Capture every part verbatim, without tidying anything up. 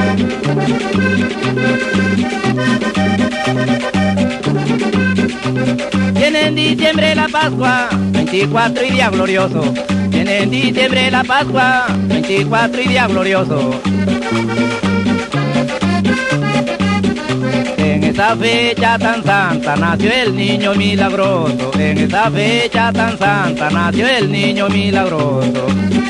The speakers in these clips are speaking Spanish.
Viene en diciembre la Pascua, veinticuatro y día glorioso. Viene en diciembre la Pascua, veinticuatro y día glorioso. En esa fecha tan santa nació el niño milagroso. En esa fecha tan santa nació el niño milagroso.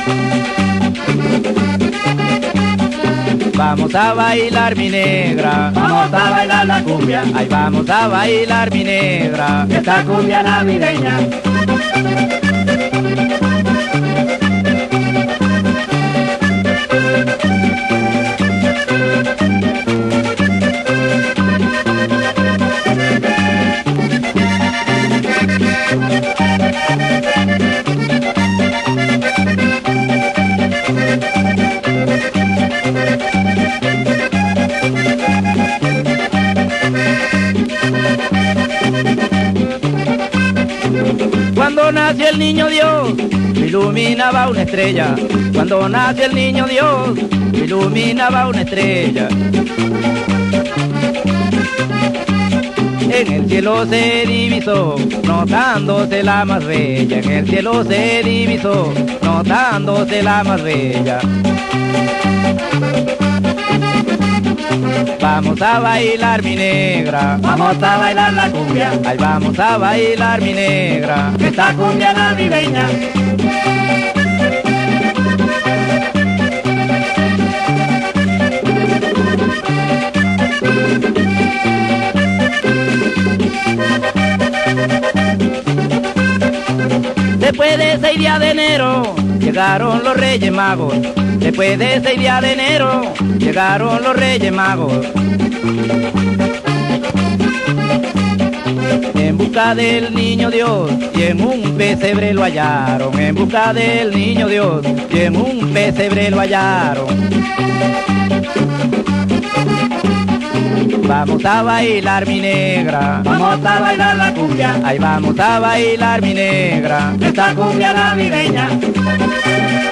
Vamos a bailar mi negra, Vamos a bailar la cumbia, ay vamos a bailar mi negra. esta cumbia navideña. Cuando nació el niño Dios, iluminaba una estrella. Cuando nació el niño Dios, iluminaba una estrella. En el cielo se divisó, notándose la más bella. En el cielo se divisó, notándose la más bella. Vamos a bailar mi negra, Vamos a bailar la cumbia, ay vamos a bailar mi negra. esta cumbia navideña. Después de seis días de enero llegaron los Reyes Magos. Después de seis días de enero llegaron los Reyes Magos. En busca del niño Dios y en un pesebre lo hallaron. En busca del niño Dios y en un pesebre lo hallaron. Vamos a bailar mi negra, Vamos a bailar la cumbia, ay vamos a bailar mi negra. esta cumbia navideña.